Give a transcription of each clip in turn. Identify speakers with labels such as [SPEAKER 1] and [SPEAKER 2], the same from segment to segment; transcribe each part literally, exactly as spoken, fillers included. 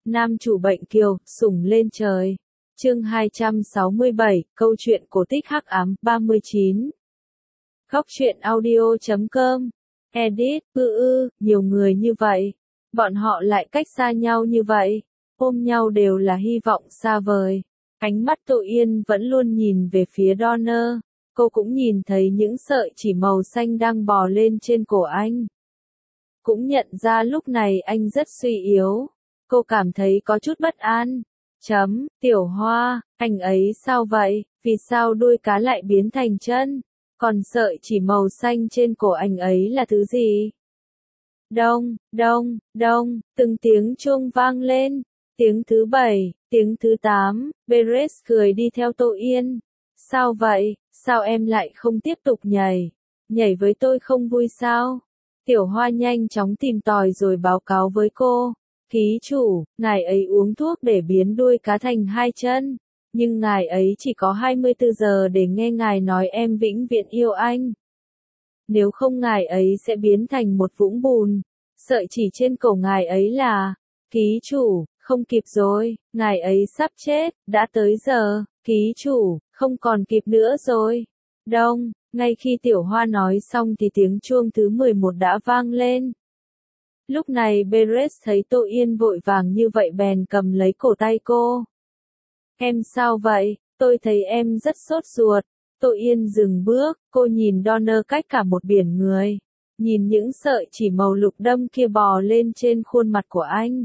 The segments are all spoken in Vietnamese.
[SPEAKER 1] Nam chủ bệnh kiều, sủng lên trời. Chương hai trăm sáu mươi bảy, câu chuyện cổ tích hắc ám, ba mươi chín. Góc truyện audio chấm com. Edit, ư ư, nhiều người như vậy. Bọn họ lại cách xa nhau như vậy. Ôm nhau đều là hy vọng xa vời. Ánh mắt Tô Yên vẫn luôn nhìn về phía Donner. Cô cũng nhìn thấy những sợi chỉ màu xanh đang bò lên trên cổ anh. Cũng nhận ra lúc này anh rất suy yếu. Cô cảm thấy có chút bất an. Chấm, Tiểu Hoa, anh ấy sao vậy? Vì sao đuôi cá lại biến thành chân? Còn sợi chỉ màu xanh trên cổ anh ấy là thứ gì? Đông, đông, đông, từng tiếng chuông vang lên. Tiếng thứ bảy, tiếng thứ tám, Beres cười đi theo Tô Yên. Sao vậy? Sao em lại không tiếp tục nhảy? Nhảy với tôi không vui sao? Tiểu Hoa nhanh chóng tìm tòi rồi báo cáo với cô. Ký chủ, ngài ấy uống thuốc để biến đuôi cá thành hai chân. Nhưng ngài ấy chỉ có hai mươi tư giờ để nghe ngài nói em vĩnh viễn yêu anh. Nếu không ngài ấy sẽ biến thành một vũng bùn. Sợi chỉ trên cổ ngài ấy là... Ký chủ, không kịp rồi, ngài ấy sắp chết, đã tới giờ. Ký chủ, không còn kịp nữa rồi. Đông, ngay khi Tiểu Hoa nói xong thì tiếng chuông thứ mười một đã vang lên. Lúc này Beres thấy Tô Yên vội vàng như vậy bèn cầm lấy cổ tay cô. Em sao vậy? Tôi thấy em rất sốt ruột. Tô Yên dừng bước, cô nhìn Donner cách cả một biển người. Nhìn những sợi chỉ màu lục đâm kia bò lên trên khuôn mặt của anh.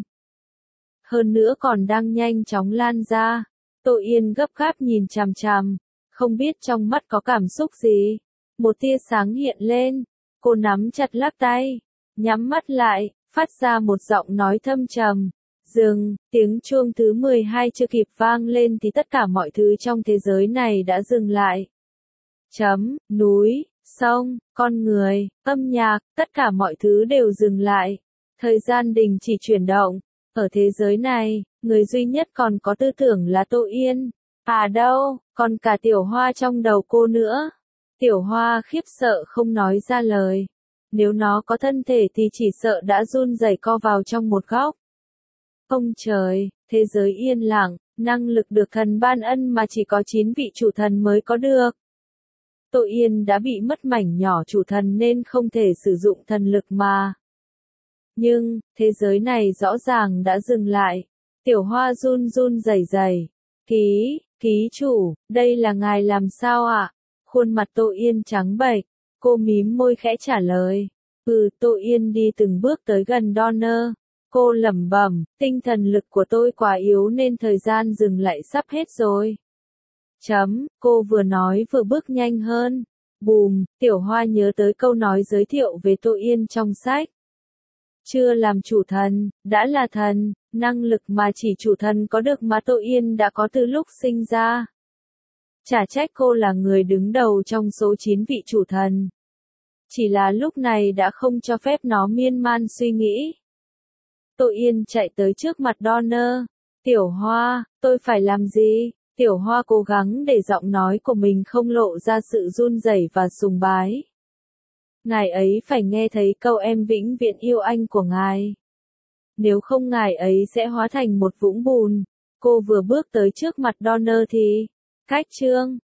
[SPEAKER 1] Hơn nữa còn đang nhanh chóng lan ra. Tô Yên gấp gáp nhìn chằm chằm, không biết trong mắt có cảm xúc gì. Một tia sáng hiện lên, cô nắm chặt lắc tay, nhắm mắt lại, phát ra một giọng nói thâm trầm. Dừng, tiếng chuông thứ mười hai chưa kịp vang lên thì tất cả mọi thứ trong thế giới này đã dừng lại. Chấm, núi, sông, con người, âm nhạc, tất cả mọi thứ đều dừng lại. Thời gian đình chỉ chuyển động. Ở thế giới này, người duy nhất còn có tư tưởng là Tô Yên. À đâu, còn cả Tiểu Hoa trong đầu cô nữa. Tiểu Hoa khiếp sợ không nói ra lời. Nếu nó có thân thể thì chỉ sợ đã run rẩy co vào trong một góc. Ông trời, thế giới yên lặng, năng lực được thần ban ân mà chỉ có chín vị chủ thần mới có được. Tô Yên đã bị mất mảnh nhỏ chủ thần nên không thể sử dụng thần lực mà. Nhưng, thế giới này rõ ràng đã dừng lại. Tiểu Hoa run run rẩy rẩy. Ký, ký chủ, đây là ngài làm sao ạ? À? Khuôn mặt Tô Yên trắng bệch. Cô mím môi khẽ trả lời. Ừ, Tô Yên đi từng bước tới gần Donner. Cô lẩm bẩm, tinh thần lực của tôi quá yếu nên thời gian dừng lại sắp hết rồi. Chấm, cô vừa nói vừa bước nhanh hơn. Bùm, Tiểu Hoa nhớ tới câu nói giới thiệu về Tô Yên trong sách. Chưa làm chủ thần, đã là thần, năng lực mà chỉ chủ thần có được mà Tô Yên đã có từ lúc sinh ra. Chả trách cô là người đứng đầu trong số chín vị chủ thần. Chỉ là lúc này đã không cho phép nó miên man suy nghĩ. Tô Yên chạy tới trước mặt Donner. Tiểu Hoa, tôi phải làm gì? Tiểu Hoa cố gắng để giọng nói của mình không lộ ra sự run rẩy và sùng bái. Ngài ấy phải nghe thấy câu em vĩnh viễn yêu anh của ngài. Nếu không ngài ấy sẽ hóa thành một vũng bùn. Cô vừa bước tới trước mặt Donner thì, cách chương,